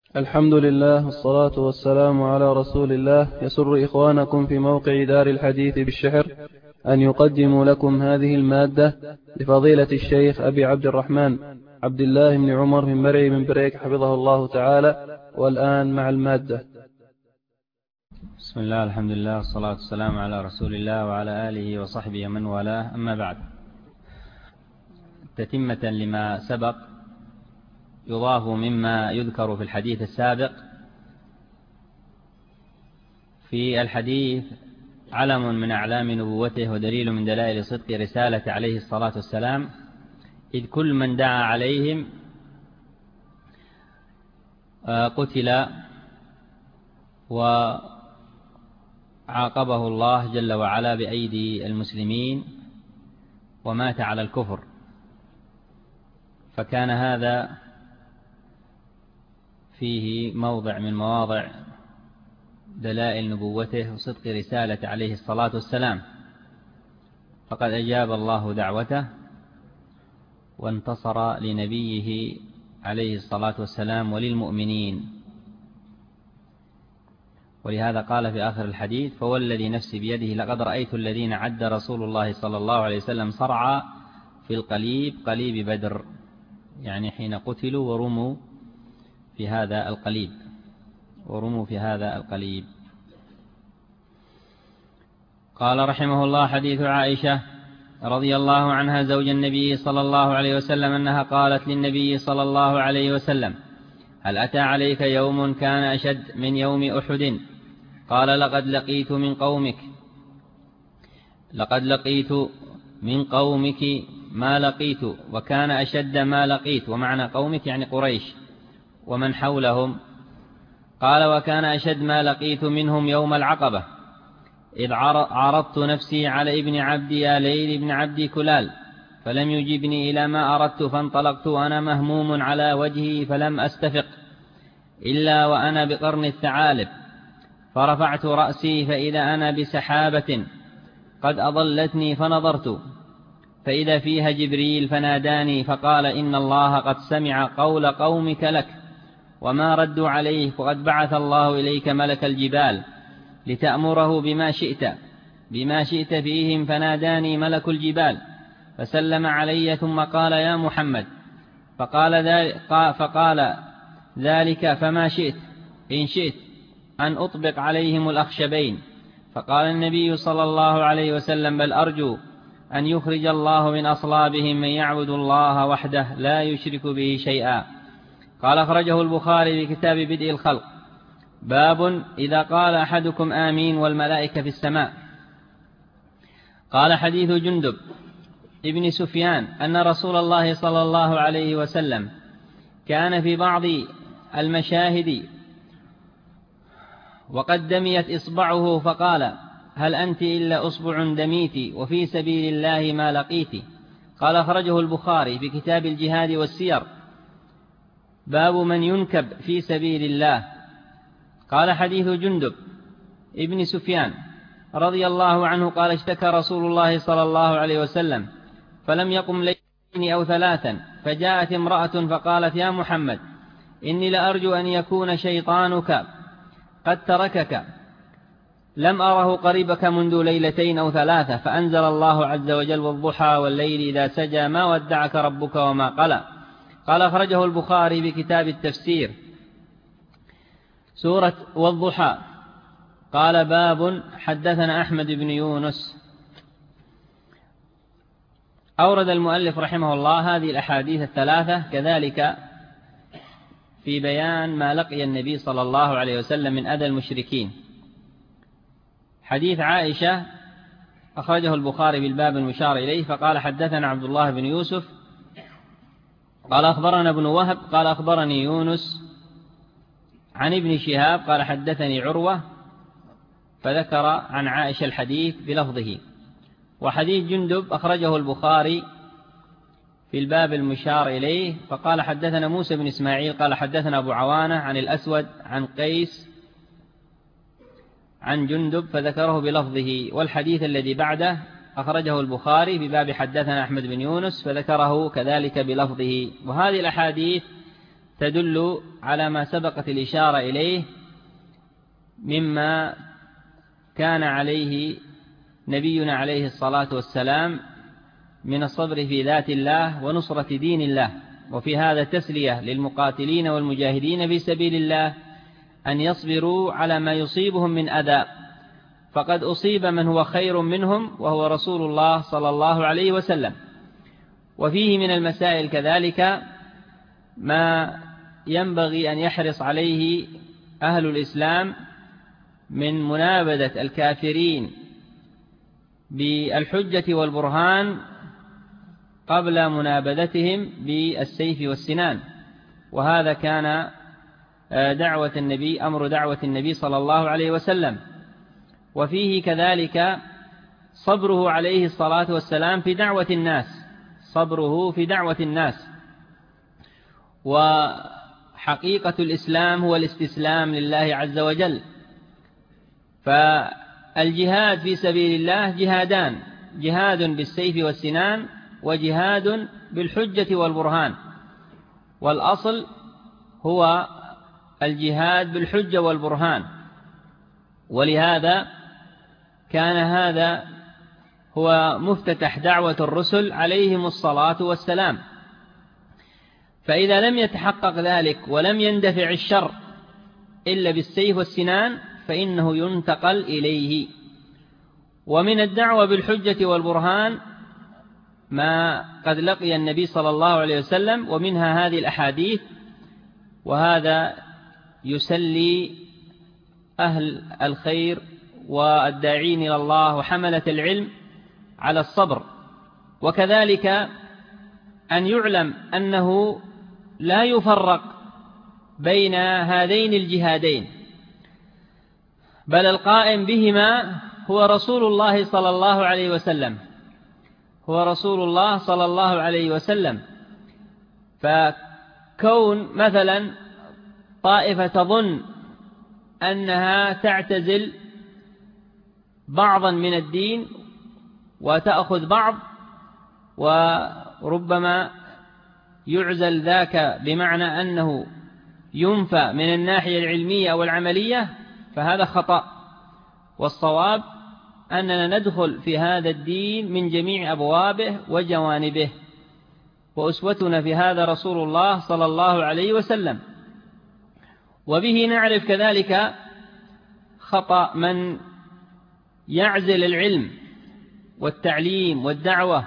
الحمد لله والصلاة والسلام على رسول الله. يسر إخوانكم في موقع دار الحديث بالشحر أن يقدموا لكم هذه المادة لفضيلة الشيخ أبي عبد الرحمن عبد الله بن عمر بن مرعي بن بريك حفظه الله تعالى. والآن مع المادة. بسم الله، الحمد لله، والصلاة والسلام على رسول الله وعلى آله وصحبه ومن والاه، أما بعد. تتمة لما سبق، يضاف مما يذكر في الحديث السابق. في الحديث علم من أعلام نبوته ودليل من دلائل صدق رسالة عليه الصلاة والسلام، إذ كل من دعا عليهم قتل وعاقبه الله جل وعلا بأيدي المسلمين ومات على الكفر. فكان هذا فيه موضع من مواضع دلائل نبوته وصدق رسالة عليه الصلاة والسلام، فقد أجاب الله دعوته وانتصر لنبيه عليه الصلاة والسلام وللمؤمنين. ولهذا قال في آخر الحديث: فوالذي نفسي بيده لقد رأيت الذين عد رسول الله صلى الله عليه وسلم صرعى في القليب، قليب بدر، يعني حين قتلوا ورموا في هذا القليب. قال رحمه الله: حديث عائشة رضي الله عنها زوج النبي صلى الله عليه وسلم أنها قالت للنبي صلى الله عليه وسلم: هل أتى عليك يوم كان أشد من يوم أحد؟ قال: لقد لقيت من قومك ما لقيت، وكان أشد ما لقيت. ومعنى قومك يعني قريش ومن حولهم. قال: وكان أشد ما لقيت منهم يوم العقبة، إذ عرضت نفسي على ابن عبد يا ليل ابن عبد كلال، فلم يجبني إلى ما أردت، فانطلقت وأنا مهموم على وجهي، فلم أستفق إلا وأنا بقرن الثعالب، فرفعت رأسي فإذا أنا بسحابة قد أضلتني، فنظرت فإذا فيها جبريل فناداني فقال: إن الله قد سمع قول قومك لك وما ردوا عليه، وقد بعث الله إليك ملك الجبال لتأمره بما شئت فيهم. فناداني ملك الجبال فسلم علي ثم قال: يا محمد. فقال ذلك فما شئت؟ إن شئت أن أطبق عليهم الأخشبين. فقال النبي صلى الله عليه وسلم: بل أرجو أن يخرج الله من أصلابهم من يعبد الله وحده لا يشرك به شيئا. قال: أخرجه البخاري في كتاب بدء الخلق، باب إذا قال أحدكم آمين والملائكة في السماء. قال: حديث جندب ابن سفيان أن رسول الله صلى الله عليه وسلم كان في بعض المشاهد وقد دميت إصبعه، فقال: هل أنت إلا أصبع دميت وفي سبيل الله ما لقيت. قال: أخرجه البخاري في كتاب الجهاد والسير، باب من ينكب في سبيل الله. قال: حديث جندب ابن سفيان رضي الله عنه قال: اشتكى رسول الله صلى الله عليه وسلم فلم يقم ليلين أو ثلاثا، فجاءت امرأة فقالت: يا محمد، إني لأرجو أن يكون شيطانك قد تركك، لم أره قريبك منذ ليلتين أو ثلاثة. فأنزل الله عز وجل: والضحى والليل إذا سجى ما ودعك ربك وما قلى. قال: أخرجه البخاري بكتاب التفسير، سورة والضحى. قال: باب حدثنا أحمد بن يونس. أورد المؤلف رحمه الله هذه الأحاديث الثلاثة كذلك في بيان ما لقي النبي صلى الله عليه وسلم من أذى المشركين. حديث عائشة أخرجه البخاري بالباب المشار إليه، فقال: حدثنا عبد الله بن يوسف قال: أخبرنا ابن وهب قال: أخبرني يونس عن ابن شهاب قال: حدثني عروة، فذكر عن عائشة الحديث بلفظه. وحديث جندب أخرجه البخاري في الباب المشار إليه، فقال: حدثنا موسى بن إسماعيل قال: حدثنا أبو عوانة عن الأسود عن قيس عن جندب، فذكره بلفظه. والحديث الذي بعده أخرجه البخاري في باب حدثنا أحمد بن يونس، فذكره كذلك بلفظه. وهذه الأحاديث تدل على ما سبقت الإشارة إليه مما كان عليه نبينا عليه الصلاة والسلام من الصبر في ذات الله ونصرة دين الله. وفي هذا تسلية للمقاتلين والمجاهدين في سبيل الله أن يصبروا على ما يصيبهم من أذى، فقد أصيب من هو خير منهم وهو رسول الله صلى الله عليه وسلم. وفيه من المسائل كذلك ما ينبغي أن يحرص عليه أهل الإسلام من منابذة الكافرين بالحجة والبرهان قبل منابذتهم بالسيف والسنان، وهذا كان أمر دعوة النبي صلى الله عليه وسلم. وفيه كذلك صبره عليه الصلاة والسلام في دعوة الناس، وحقيقة الإسلام هو الاستسلام لله عز وجل. فالجهاد في سبيل الله جهادان: جهاد بالسيف والسنان وجهاد بالحجة والبرهان، والأصل هو الجهاد بالحجة والبرهان. ولهذا كان هذا هو مفتتح دعوة الرسل عليهم الصلاة والسلام. فإذا لم يتحقق ذلك ولم يندفع الشر إلا بالسيف والسنان فإنه ينتقل إليه. ومن الدعوة بالحجة والبرهان ما قد لقي النبي صلى الله عليه وسلم، ومنها هذه الأحاديث، وهذا يسلي أهل الخير والداعين إلى الله وحملة العلم على الصبر. وكذلك أن يعلم أنه لا يفرق بين هذين الجهادين، بل القائم بهما هو رسول الله صلى الله عليه وسلم. فكون مثلا طائفة تظن أنها تعتزل بعضا من الدين وتأخذ بعض، وربما يعزل ذاك بمعنى أنه ينفى من الناحية العلمية أو العملية، فهذا خطأ. والصواب أننا ندخل في هذا الدين من جميع أبوابه وجوانبه، وأسوتنا في هذا رسول الله صلى الله عليه وسلم. وبه نعرف كذلك خطأ من يعزل العلم والتعليم والدعوة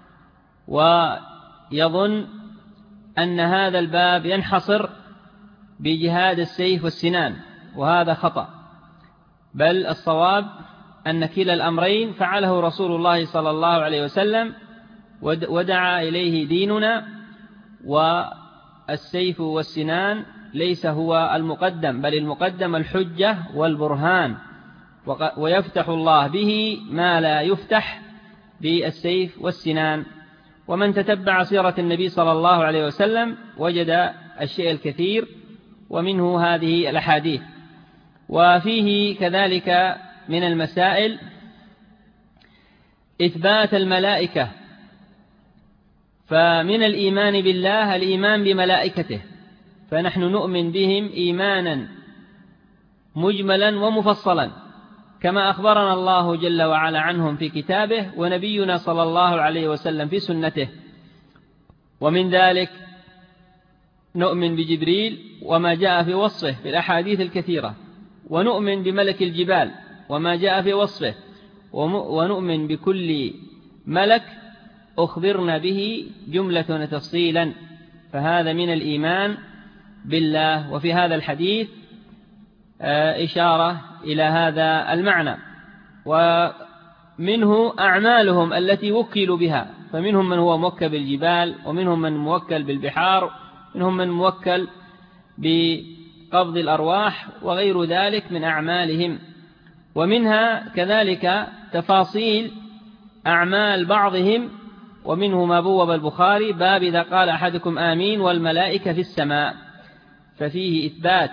ويظن أن هذا الباب ينحصر بجهاد السيف والسنان، وهذا خطأ. بل الصواب أن كلا الأمرين فعله رسول الله صلى الله عليه وسلم ودعا إليه ديننا، والسيف والسنان ليس هو المقدم، بل المقدم الحجة والبرهان، ويفتح الله به ما لا يفتح بالسيف والسنان. ومن تتبع سيرة النبي صلى الله عليه وسلم وجد الشيء الكثير، ومنه هذه الأحاديث. وفيه كذلك من المسائل إثبات الملائكة. فمن الإيمان بالله الإيمان بملائكته، فنحن نؤمن بهم إيمانا مجملا ومفصلا كما أخبرنا الله جل وعلا عنهم في كتابه، ونبينا صلى الله عليه وسلم في سنته. ومن ذلك نؤمن بجبريل وما جاء في وصفه في الأحاديث الكثيرة، ونؤمن بملك الجبال وما جاء في وصفه، ونؤمن بكل ملك أخبرنا به جملة وتفصيلا، فهذا من الإيمان بالله. وفي هذا الحديث إشارة إلى هذا المعنى. ومنه أعمالهم التي وكلوا بها، فمنهم من هو موكل بالجبال، ومنهم من موكل بالبحار، منهم من موكل بقبض الأرواح وغير ذلك من أعمالهم. ومنها كذلك تفاصيل أعمال بعضهم، ومنه ما بوب البخاري باب إذا قال أحدكم آمين والملائكة في السماء، ففيه إثبات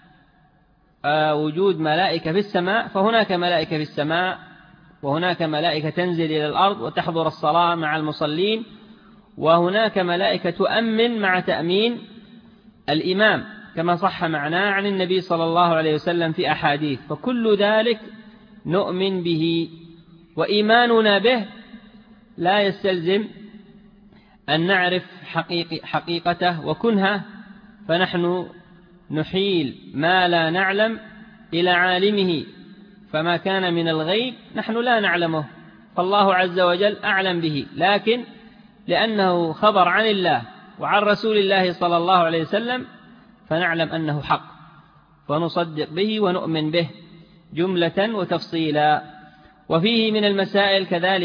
وجود ملائكة في السماء. فهناك ملائكة في السماء، وهناك ملائكة تنزل إلى الأرض وتحضر الصلاة مع المصلين، وهناك ملائكة تؤمن مع تأمين الإمام كما صح معناه عن النبي صلى الله عليه وسلم في أحاديث، فكل ذلك نؤمن به، وإيماننا به لا يستلزم أن نعرف حقيقته وكنهه، فنحن نحيل ما لا نعلم إلى عالمه، فما كان من الغيب نحن لا نعلمه، فالله عز وجل أعلم به، لكن لأنه خبر عن الله وعن رسول الله صلى الله عليه وسلم فنعلم أنه حق، فنصدق به ونؤمن به جملة وتفصيلا. وفيه من المسائل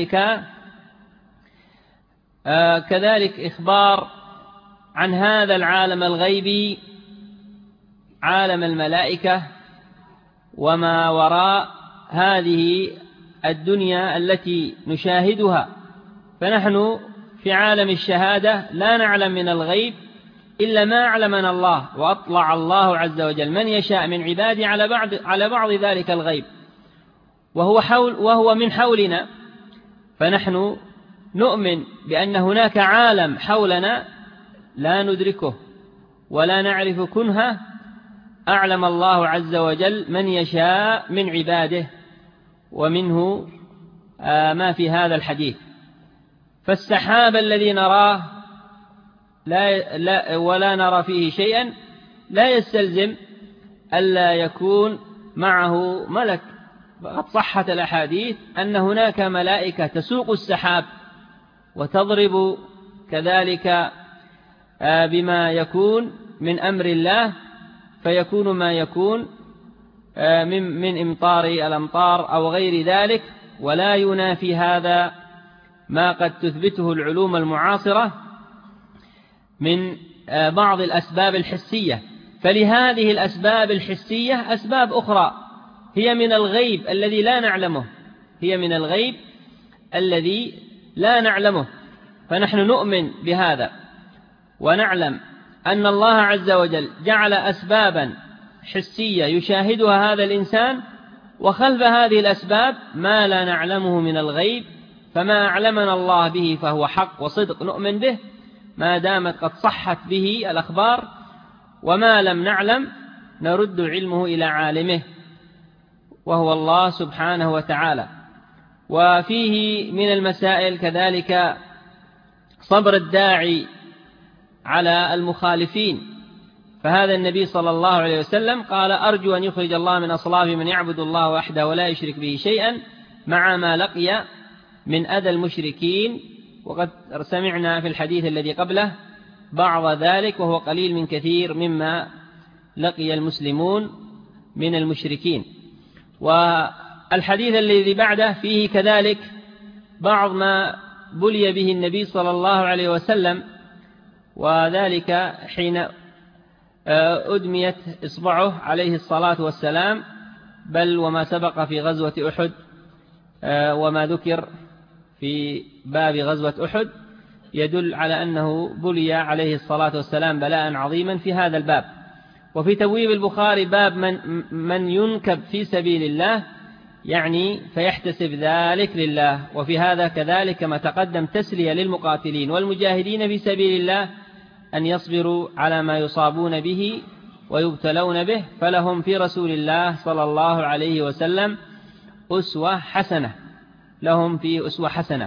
كذلك إخبار عن هذا العالم الغيبي، عالم الملائكة وما وراء هذه الدنيا التي نشاهدها، فنحن في عالم الشهادة لا نعلم من الغيب إلا ما أعلمنا الله، وأطلع الله عز وجل من يشاء من عباده على بعض ذلك الغيب، وهو من حولنا، فنحن نؤمن بأن هناك عالم حولنا لا ندركه ولا نعرف كنهه، أعلم الله عز وجل من يشاء من عباده، ومنه ما في هذا الحديث. فالسحاب الذي نراه ولا نرى فيه شيئا لا يستلزم ألا يكون معه ملك، قد صحت الأحاديث أن هناك ملائكة تسوق السحاب وتضرب كذلك بما يكون من أمر الله، فيكون ما يكون من إمطار الأمطار أو غير ذلك، ولا ينافي هذا ما قد تثبته العلوم المعاصرة من بعض الأسباب الحسية. فلهذه الأسباب الحسية أسباب أخرى هي من الغيب الذي لا نعلمه، فنحن نؤمن بهذا ونعلم أن الله عز وجل جعل أسبابا حسية يشاهدها هذا الإنسان، وخلف هذه الأسباب ما لا نعلمه من الغيب، فما أعلمنا الله به فهو حق وصدق نؤمن به ما دامت قد صحت به الأخبار، وما لم نعلم نرد علمه إلى عالمه وهو الله سبحانه وتعالى. وفيه من المسائل كذلك صبر الداعي على المخالفين، فهذا النبي صلى الله عليه وسلم قال: أرجو أن يخرج الله من أصلاب من يعبد الله وحده ولا يشرك به شيئا مع ما لقي من أذى المشركين. وقد سمعنا في الحديث الذي قبله بعض ذلك، وهو قليل من كثير مما لقي المسلمون من المشركين. والحديث الذي بعده فيه كذلك بعض ما بلي به النبي صلى الله عليه وسلم، وذلك حين أدميت إصبعه عليه الصلاة والسلام، بل وما سبق في غزوة أحد وما ذكر في باب غزوة أحد يدل على أنه بلي عليه الصلاة والسلام بلاء عظيما في هذا الباب. وفي تبويب البخاري باب من ينكب في سبيل الله، يعني فيحتسب ذلك لله. وفي هذا كذلك كما تقدم تسلية للمقاتلين والمجاهدين في سبيل الله أن يصبروا على ما يصابون به ويبتلون به، فلهم في رسول الله صلى الله عليه وسلم أسوة حسنة، لهم فيه أسوة حسنة.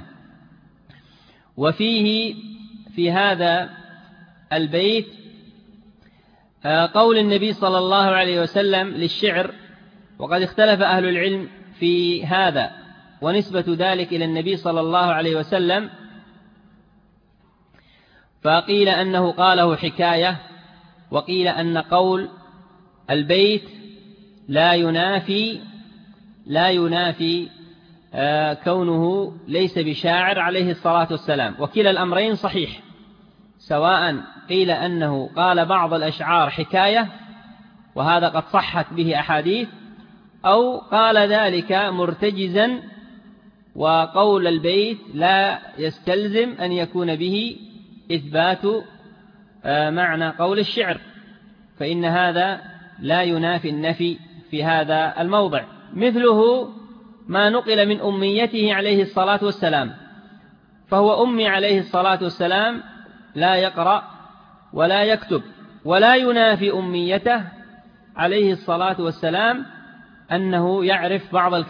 وفيه في هذا البيت قول النبي صلى الله عليه وسلم للشعر، وقد اختلف أهل العلم في هذا ونسبة ذلك إلى النبي صلى الله عليه وسلم، فقيل أنه قاله حكاية، وقيل أن قول البيت لا ينافي كونه ليس بشاعر عليه الصلاة والسلام. وكلا الأمرين صحيح، سواء قيل أنه قال بعض الأشعار حكاية وهذا قد صحت به أحاديث، أو قال ذلك مرتجزا، وقول البيت لا يستلزم أن يكون به إثبات معنى قول الشعر، فإن هذا لا ينافي النفي في هذا الموضع. مثله ما نقل من أميته عليه الصلاة والسلام، فهو أمي عليه الصلاة والسلام لا يقرأ ولا يكتب، ولا ينافي أميته عليه الصلاة والسلام أنه يعرف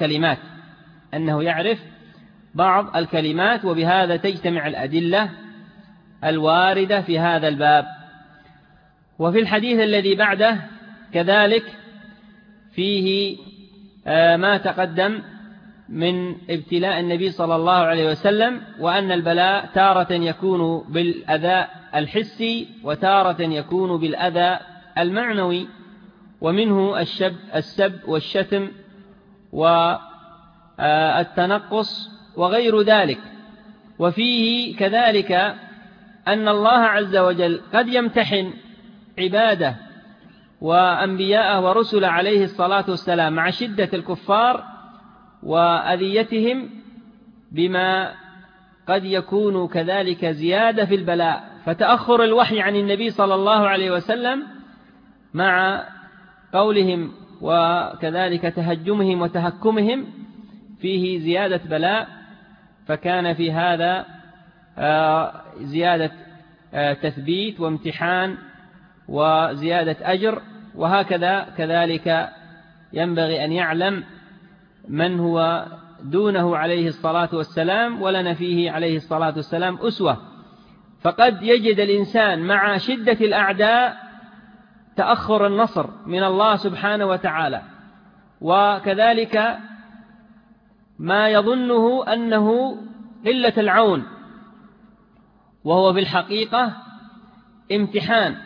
بعض الكلمات، وبهذا تجتمع الأدلة الواردة في هذا الباب. وفي الحديث الذي بعده كذلك فيه ما تقدم من ابتلاء النبي صلى الله عليه وسلم، وأن البلاء تارة يكون بالأذى الحسي وتارة يكون بالأذى المعنوي، ومنه السب والشتم والتنقص وغير ذلك. وفيه كذلك أن الله عز وجل قد يمتحن عباده وأنبياءه ورسل عليه الصلاة والسلام مع شدة الكفار وأذيتهم بما قد يكون كذلك زيادة في البلاء، فتأخر الوحي عن النبي صلى الله عليه وسلم مع قولهم وكذلك تهجمهم وتهكمهم فيه زيادة بلاء، فكان في هذا زيادة تثبيت وامتحان وزيادة أجر. وهكذا كذلك ينبغي أن يعلم من هو دونه عليه الصلاة والسلام ولنا فيه عليه الصلاة والسلام أسوة. فقد يجد الإنسان مع شدة الأعداء تأخر النصر من الله سبحانه وتعالى، وكذلك ما يظنه أنه قلة العون، وهو في الحقيقة امتحان.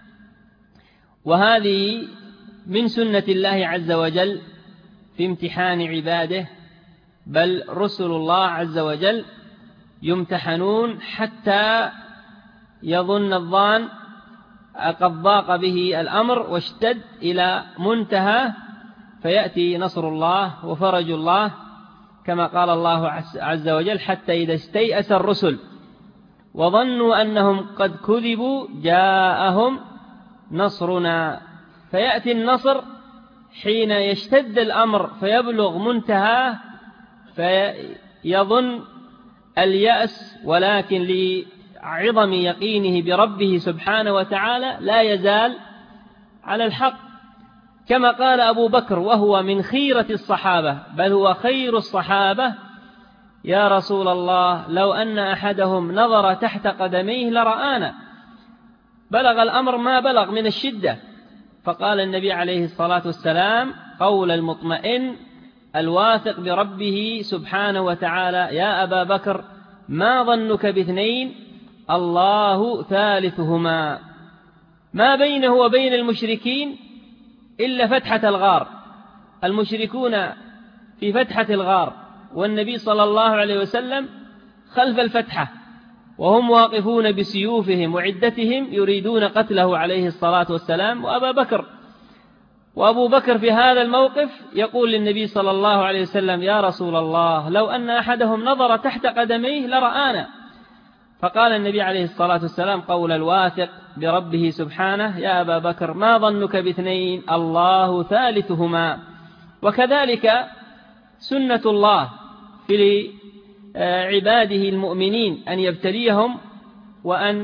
وهذه من سنة الله عز وجل في امتحان عباده، بل رسل الله عز وجل يمتحنون حتى يظن الظان قد ضاق به الأمر واشتد إلى منتهى، فيأتي نصر الله وفرج الله، كما قال الله عز وجل: حتى إذا استيأس الرسل وظنوا أنهم قد كذبوا جاءهم نصرنا. فيأتي النصر حين يشتد الأمر فيبلغ منتهى فيظن اليأس، ولكن لعظم يقينه بربه سبحانه وتعالى لا يزال على الحق، كما قال أبو بكر وهو من خيرة الصحابة بل هو خير الصحابة: يا رسول الله لو أن أحدهم نظر تحت قدميه لرآنا. بلغ الأمر ما بلغ من الشدة، فقال النبي عليه الصلاة والسلام قول المطمئن الواثق بربه سبحانه وتعالى: يا أبا بكر ما ظنك باثنين الله ثالثهما. ما بينه وبين المشركين إلا فتحة الغار، المشركون في فتحة الغار والنبي صلى الله عليه وسلم خلف الفتحة، وهم واقفون بسيوفهم وعدتهم يريدون قتله عليه الصلاة والسلام وأبو بكر في هذا الموقف يقول للنبي صلى الله عليه وسلم: يا رسول الله لو أن أحدهم نظر تحت قدميه لرآنا. فقال النبي عليه الصلاة والسلام قول الواثق بربه سبحانه: يا أبا بكر ما ظنك باثنين الله ثالثهما. وكذلك سنة الله في عباده المؤمنين أن يبتليهم وأن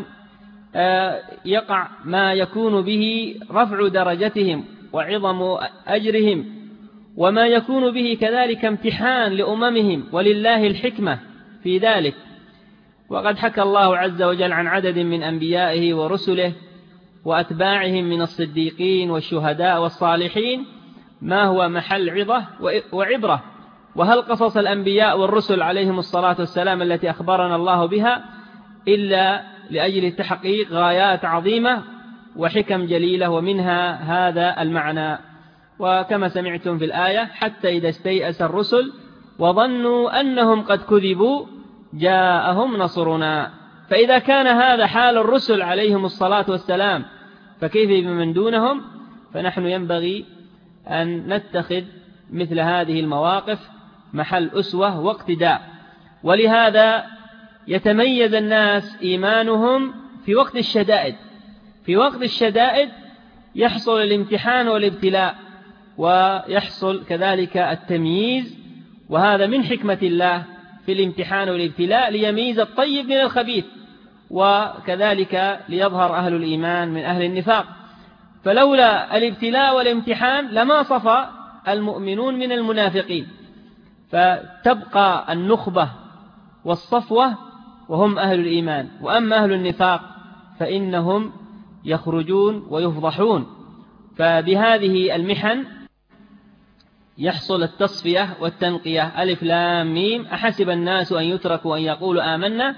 يقع ما يكون به رفع درجتهم وعظم أجرهم، وما يكون به كذلك امتحان لأممهم، ولله الحكمة في ذلك. وقد حكى الله عز وجل عن عدد من أنبيائه ورسله وأتباعهم من الصديقين والشهداء والصالحين ما هو محل عظة وعبرة. وهل قصص الأنبياء والرسل عليهم الصلاة والسلام التي أخبرنا الله بها إلا لأجل تحقيق غايات عظيمة وحكم جليلة، ومنها هذا المعنى. وكما سمعتم في الآية: حتى إذا استيأس الرسل وظنوا أنهم قد كذبوا جاءهم نصرنا. فإذا كان هذا حال الرسل عليهم الصلاة والسلام فكيف بمن دونهم؟ فنحن ينبغي أن نتخذ مثل هذه المواقف محل أسوة واقتداء. ولهذا يتميز الناس إيمانهم في وقت الشدائد. في وقت الشدائد يحصل الامتحان والابتلاء، ويحصل كذلك التمييز، وهذا من حكمة الله في الامتحان والابتلاء ليميز الطيب من الخبيث، وكذلك ليظهر أهل الإيمان من أهل النفاق. فلولا الابتلاء والامتحان لما صفى المؤمنون من المنافقين، فتبقى النخبة والصفوة وهم أهل الإيمان. وأما أهل النفاق فإنهم يخرجون ويفضحون. فبهذه المحن يحصل التصفية والتنقية. ألف لام ميم، أحسب الناس أن يتركوا أن يقولوا آمنا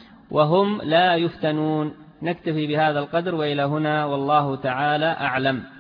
وهم لا يفتنون. نكتفي بهذا القدر وإلى هنا، والله تعالى أعلم.